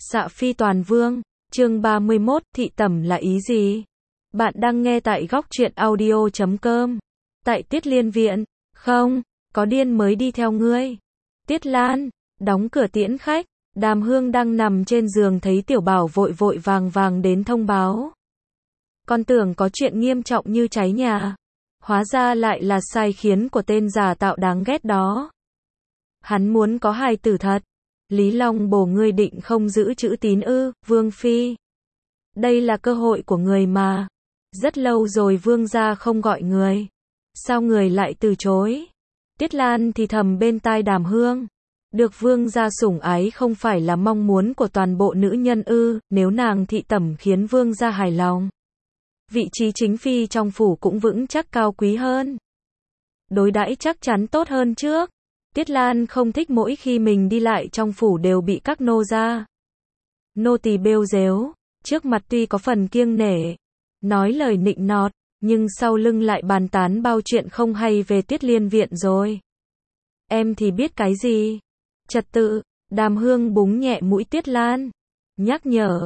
Xạ phi toàn vương, chương 31, thị tẩm là ý gì? Bạn đang nghe tại góc truyện audio.com. Tại Tiết Liên viện, không, có điên mới đi theo ngươi. Tiết Lan, đóng cửa tiễn khách, Đàm Hương đang nằm trên giường thấy Tiểu Bảo vội vội vàng vàng đến thông báo. Con tưởng có chuyện nghiêm trọng như cháy nhà. Hóa ra lại là sai khiến của tên giả tạo đáng ghét đó. Hắn muốn có hài tử thật. Lý Long Bổ, ngươi định không giữ chữ tín ư, Vương Phi? Đây là cơ hội của người mà. Rất lâu rồi Vương gia không gọi người. Sao người lại từ chối? Tiết Lan thì thầm bên tai Đàm Hương. Được Vương gia sủng ái không phải là mong muốn của toàn bộ nữ nhân ư, nếu nàng thị tẩm khiến Vương gia hài lòng. Vị trí chính phi trong phủ cũng vững chắc cao quý hơn. Đối đãi chắc chắn tốt hơn trước. Tiết Lan không thích mỗi khi mình đi lại trong phủ đều bị các nô gia, nô tỳ bêu dếu, trước mặt tuy có phần kiêng nể, nói lời nịnh nọt, nhưng sau lưng lại bàn tán bao chuyện không hay về Tiết Liên viện rồi. Em thì biết cái gì? Trật tự, Đàm Hương búng nhẹ mũi Tiết Lan, nhắc nhở,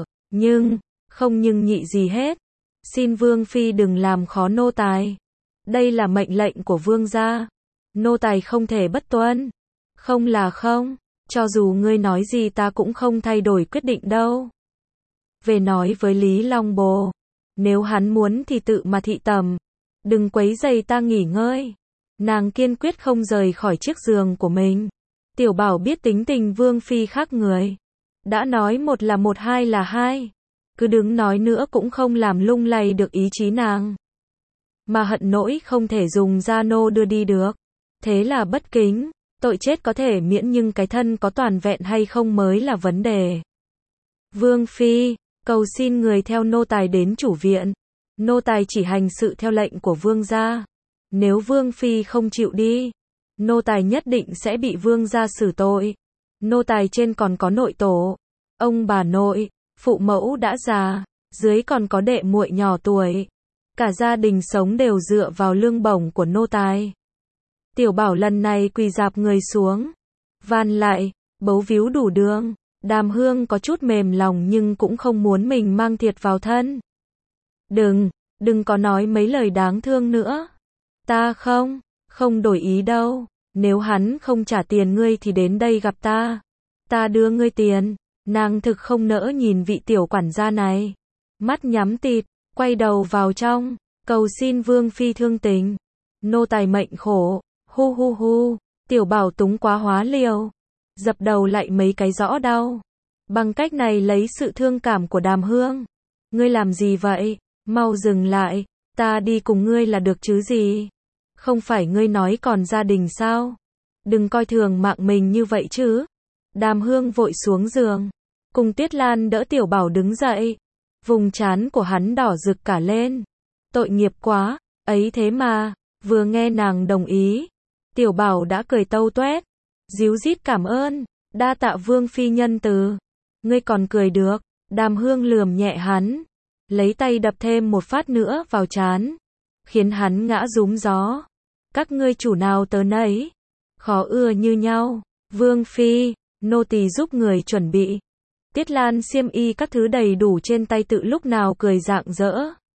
không nhưng nhị gì hết. Xin Vương Phi đừng làm khó nô tài. Đây là mệnh lệnh của Vương gia. Nô tài không thể bất tuân. Không là không, cho dù ngươi nói gì ta cũng không thay đổi quyết định đâu. Về nói với Lý Long Bồ, nếu hắn muốn thì tự mà thị tẩm, đừng quấy rầy ta nghỉ ngơi. Nàng kiên quyết không rời khỏi chiếc giường của mình. Tiểu Bảo biết tính tình Vương Phi khác người. Đã nói một là một, hai là hai. Cứ đứng nói nữa cũng không làm lung lay được ý chí nàng. Mà hận nỗi không thể dùng gia nô đưa đi được. Thế là bất kính, tội chết có thể miễn nhưng cái thân có toàn vẹn hay không mới là vấn đề. Vương Phi, cầu xin người theo nô tài đến chủ viện. Nô tài chỉ hành sự theo lệnh của Vương gia. Nếu Vương Phi không chịu đi, nô tài nhất định sẽ bị Vương gia xử tội. Nô tài trên còn có nội tổ, ông bà nội, phụ mẫu đã già, dưới còn có đệ muội nhỏ tuổi. Cả gia đình sống đều dựa vào lương bổng của nô tài. Tiểu Bảo lần này quỳ rạp người xuống, van lại, bấu víu đủ đường. Đàm Hương có chút mềm lòng nhưng cũng không muốn mình mang thiệt vào thân. Đừng có nói mấy lời đáng thương nữa. Ta không đổi ý đâu. Nếu hắn không trả tiền ngươi thì đến đây gặp ta. Ta đưa ngươi tiền. Nàng thực không nỡ nhìn vị tiểu quản gia này. Mắt nhắm tịt, quay đầu vào trong, cầu xin Vương Phi thương tình. Nô tài mệnh khổ. Hu, Tiểu Bảo túng quá hóa liều, dập đầu lại mấy cái rõ đau. Bằng cách này lấy sự thương cảm của Đàm Hương. Ngươi làm gì vậy? Mau dừng lại, ta đi cùng ngươi là được chứ gì? Không phải ngươi nói còn gia đình sao? Đừng coi thường mạng mình như vậy chứ. Đàm Hương vội xuống giường, cùng Tiết Lan đỡ Tiểu Bảo đứng dậy. Vùng trán của hắn đỏ rực cả lên. Tội nghiệp quá, ấy thế mà, vừa nghe nàng đồng ý. Tiểu Bảo đã cười tâu tuét, díu dít cảm ơn, đa tạ Vương Phi nhân từ. Ngươi còn cười được? Đàm Hương lườm nhẹ hắn, lấy tay đập thêm một phát nữa vào trán, khiến hắn ngã rúm gió. Các ngươi chủ nào tớ nấy, khó ưa như nhau. Vương Phi, nô tỳ giúp người chuẩn bị. Tiết Lan xiêm y các thứ đầy đủ trên tay tự lúc nào cười rạng rỡ.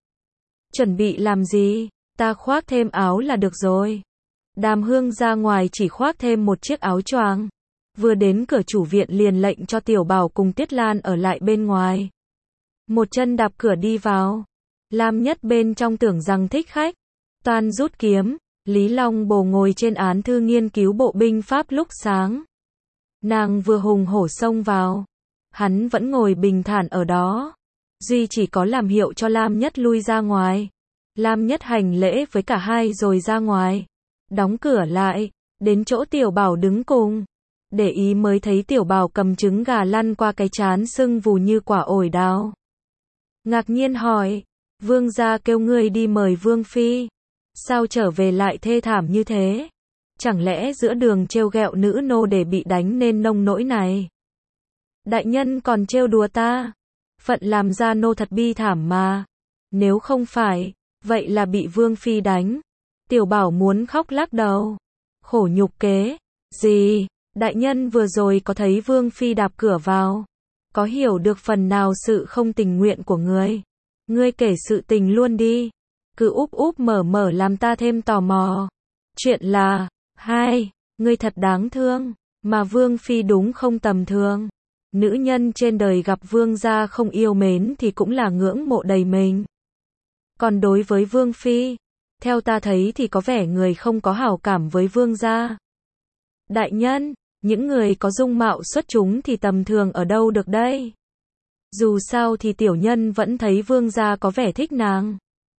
Chuẩn bị làm gì? Ta khoác thêm áo là được rồi. Đàm Hương ra ngoài chỉ khoác thêm một chiếc áo choàng. Vừa đến cửa chủ viện liền lệnh cho Tiểu Bảo cùng Tiết Lan ở lại bên ngoài. Một chân đạp cửa đi vào. Lam Nhất bên trong tưởng rằng thích khách. Toan rút kiếm. Lý Long Bồ ngồi trên án thư nghiên cứu bộ binh pháp lúc sáng. Nàng vừa hùng hổ xông vào. Hắn vẫn ngồi bình thản ở đó. Duy chỉ có làm hiệu cho Lam Nhất lui ra ngoài. Lam Nhất hành lễ với cả hai rồi ra ngoài. Đóng cửa lại, đến chỗ Tiểu Bảo đứng cùng. Để ý mới thấy Tiểu Bảo cầm trứng gà lăn qua cái trán sưng vù như quả ổi đào. Ngạc nhiên hỏi, Vương gia kêu ngươi đi mời Vương Phi. Sao trở về lại thê thảm như thế? Chẳng lẽ giữa đường trêu ghẹo nữ nô để bị đánh nên nông nỗi này? Đại nhân còn trêu đùa ta. Phận làm gia nô thật bi thảm mà. Nếu không phải, vậy là bị Vương Phi đánh. Tiểu Bảo muốn khóc lắc đầu. Khổ nhục kế. Gì? Đại nhân vừa rồi có thấy Vương Phi đạp cửa vào. có hiểu được phần nào sự không tình nguyện của ngươi. Ngươi kể sự tình luôn đi. Cứ úp úp mở mở làm ta thêm tò mò. Chuyện là, ngươi thật đáng thương. Mà Vương Phi đúng không tầm thường. Nữ nhân trên đời gặp vương gia không yêu mến thì cũng là ngưỡng mộ đầy mình. Còn đối với Vương Phi, theo ta thấy thì có vẻ người không có hảo cảm với vương gia. Đại nhân, những người có dung mạo xuất chúng thì tầm thường ở đâu được đây? Dù sao thì tiểu nhân vẫn thấy vương gia có vẻ thích nàng.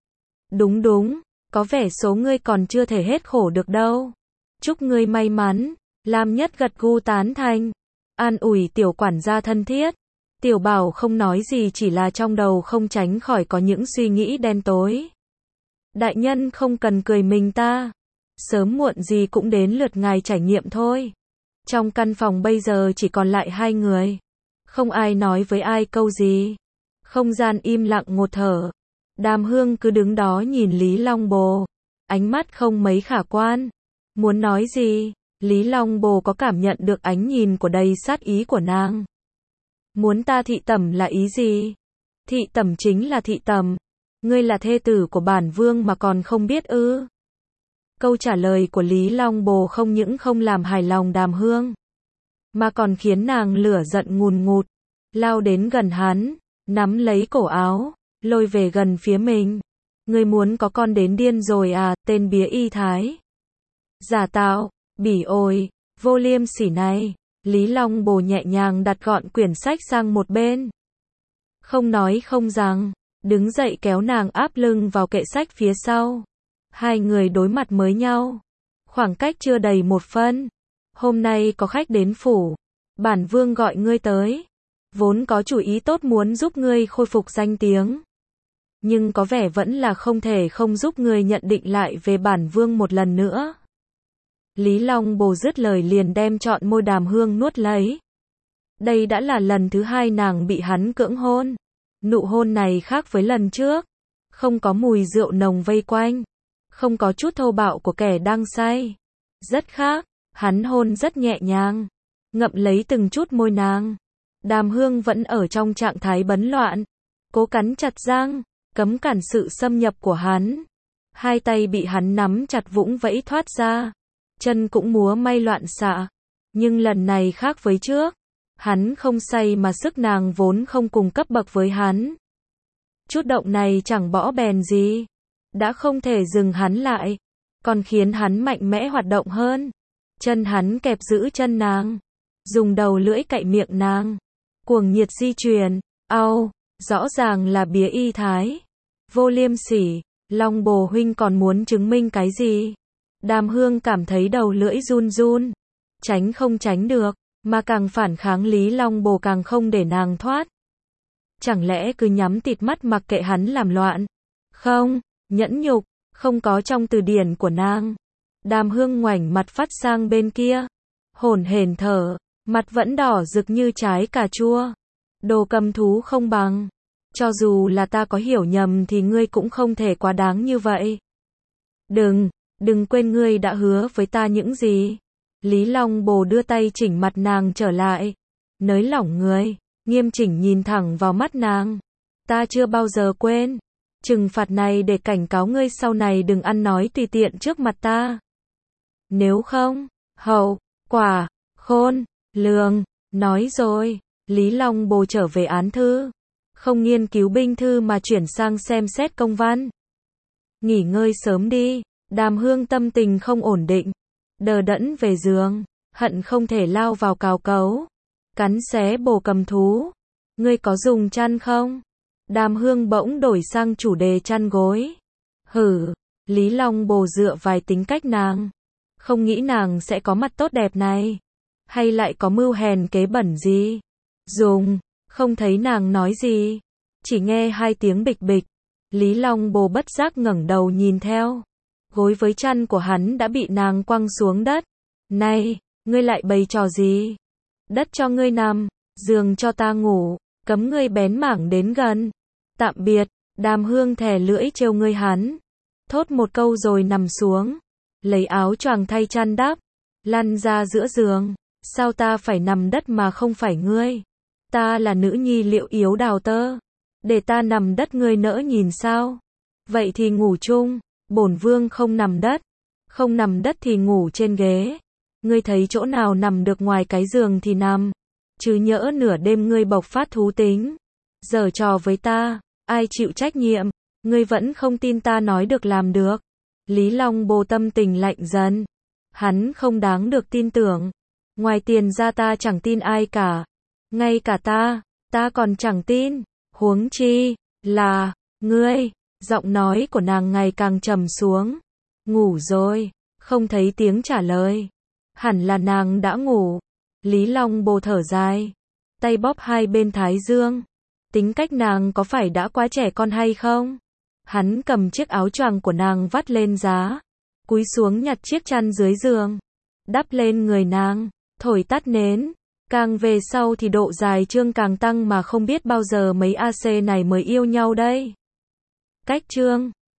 Đúng, có vẻ số ngươi còn chưa thể hết khổ được đâu. Chúc ngươi may mắn. Lam Nhất gật gù tán thành, an ủi tiểu quản gia thân thiết. Tiểu Bảo không nói gì, chỉ là trong đầu không tránh khỏi có những suy nghĩ đen tối. Đại nhân không cần cười mình ta. Sớm muộn gì cũng đến lượt ngài trải nghiệm thôi. Trong căn phòng bây giờ chỉ còn lại hai người. Không ai nói với ai câu gì. Không gian im lặng ngột thở. Đàm Hương cứ đứng đó nhìn Lý Long Bồ. Ánh mắt không mấy khả quan. Muốn nói gì? Lý Long Bồ có cảm nhận được ánh nhìn của đầy sát ý của nàng. Muốn ta thị tẩm là ý gì? Thị tẩm chính là thị tẩm. Ngươi là thê tử của bản vương mà còn không biết ư? Câu trả lời của Lý Long Bồ không những không làm hài lòng Đàm Hương, mà còn khiến nàng lửa giận ngùn ngụt, lao đến gần hắn, nắm lấy cổ áo, lôi về gần phía mình. Ngươi muốn có con đến điên rồi à, tên bía y thái. Giả tạo, bỉ ổi, vô liêm sỉ này. Lý Long Bồ nhẹ nhàng đặt gọn quyển sách sang một bên. Không nói không rằng, đứng dậy kéo nàng áp lưng vào kệ sách phía sau. Hai người đối mặt với nhau. Khoảng cách chưa đầy một phân. Hôm nay có khách đến phủ. Bản vương gọi ngươi tới. Vốn có chủ ý tốt muốn giúp ngươi khôi phục danh tiếng. Nhưng có vẻ vẫn là không thể không giúp ngươi nhận định lại về bản vương một lần nữa. Lý Long Bồ dứt lời liền đem trọn môi Đàm Hương nuốt lấy. Đây đã là lần thứ hai nàng bị hắn cưỡng hôn. Nụ hôn này khác với lần trước. Không có mùi rượu nồng vây quanh. Không có chút thô bạo của kẻ đang say. Rất khác, hắn hôn rất nhẹ nhàng. Ngậm lấy từng chút môi nàng. Đàm Hương vẫn ở trong trạng thái bấn loạn. Cố cắn chặt răng, cấm cản sự xâm nhập của hắn. Hai tay bị hắn nắm chặt vũng vẫy thoát ra. Chân cũng múa may loạn xạ. Nhưng lần này khác với trước. Hắn không say mà sức nàng vốn không cùng cấp bậc với hắn. Chút động này chẳng bỏ bèn gì. Đã không thể dừng hắn lại. Còn khiến hắn mạnh mẽ hoạt động hơn. Chân hắn kẹp giữ chân nàng. Dùng đầu lưỡi cạy miệng nàng. Cuồng nhiệt di truyền. Rõ ràng là bía y thái. Vô liêm sỉ. Long Bồ huynh còn muốn chứng minh cái gì? Đàm Hương cảm thấy đầu lưỡi run run. Tránh không tránh được. Mà càng phản kháng Lý Long Bồ càng không để nàng thoát. Chẳng lẽ cứ nhắm tịt mắt mặc kệ hắn làm loạn? Không, nhẫn nhục, không có trong từ điển của nàng. Đàm Hương ngoảnh mặt phát sang bên kia. Hổn hển thở, mặt vẫn đỏ rực như trái cà chua. Đồ cầm thú không bằng. Cho dù là ta có hiểu nhầm thì ngươi cũng không thể quá đáng như vậy. Đừng quên ngươi đã hứa với ta những gì. Lý Long Bồ đưa tay chỉnh mặt nàng trở lại. Nới lỏng người, nghiêm chỉnh nhìn thẳng vào mắt nàng. Ta chưa bao giờ quên. Trừng phạt này để cảnh cáo ngươi sau này đừng ăn nói tùy tiện trước mặt ta. Nếu không, hậu quả khôn lường. Nói rồi, Lý Long Bồ trở về án thư. Không nghiên cứu binh thư mà chuyển sang xem xét công văn. Nghỉ ngơi sớm đi. Đàm Hương tâm tình không ổn định. Đờ đẫn về giường. Hận không thể lao vào cào cấu. Cắn xé bồ cầm thú. Ngươi có dùng chăn không? Đàm Hương bỗng đổi sang chủ đề chăn gối. Lý Long Bồ dựa vài tính cách nàng. Không nghĩ nàng sẽ có mặt tốt đẹp này. Hay lại có mưu hèn kế bẩn gì? Không thấy nàng nói gì. Chỉ nghe hai tiếng bịch bịch. Lý Long Bồ bất giác ngẩng đầu nhìn theo. Gối với chăn của hắn đã bị nàng quăng xuống đất. Này, ngươi lại bày trò gì? Đất cho ngươi nằm, giường cho ta ngủ, cấm ngươi bén mảng đến gần. Tạm biệt. Đàm Hương thè lưỡi trêu ngươi hắn. Thốt một câu rồi nằm xuống. Lấy áo choàng thay chăn đắp. Lăn ra giữa giường. Sao ta phải nằm đất mà không phải ngươi? Ta là nữ nhi liệu yếu đào tơ. Để ta nằm đất ngươi nỡ nhìn sao? Vậy thì ngủ chung. Bổn vương không nằm đất. Không nằm đất thì ngủ trên ghế. Ngươi thấy chỗ nào nằm được ngoài cái giường thì nằm. Chứ nhỡ nửa đêm ngươi bộc phát thú tính. Giở trò với ta. Ai chịu trách nhiệm? Ngươi vẫn không tin ta nói được làm được. Lý Long Bồ tâm tình lạnh dần. Hắn không đáng được tin tưởng. Ngoài tiền ra ta chẳng tin ai cả. Ngay cả ta còn chẳng tin. Huống chi là ngươi. Giọng nói của nàng ngày càng trầm xuống. Ngủ rồi. Không thấy tiếng trả lời. Hẳn là nàng đã ngủ. Lý Long Bồ thở dài. Tay bóp hai bên thái dương. Tính cách nàng có phải đã quá trẻ con hay không? Hắn cầm chiếc áo choàng của nàng vắt lên giá. Cúi xuống nhặt chiếc chăn dưới giường. Đắp lên người nàng. Thổi tắt nến. Càng về sau thì độ dài chương càng tăng mà không biết bao giờ mấy AC này mới yêu nhau đây. Cách chương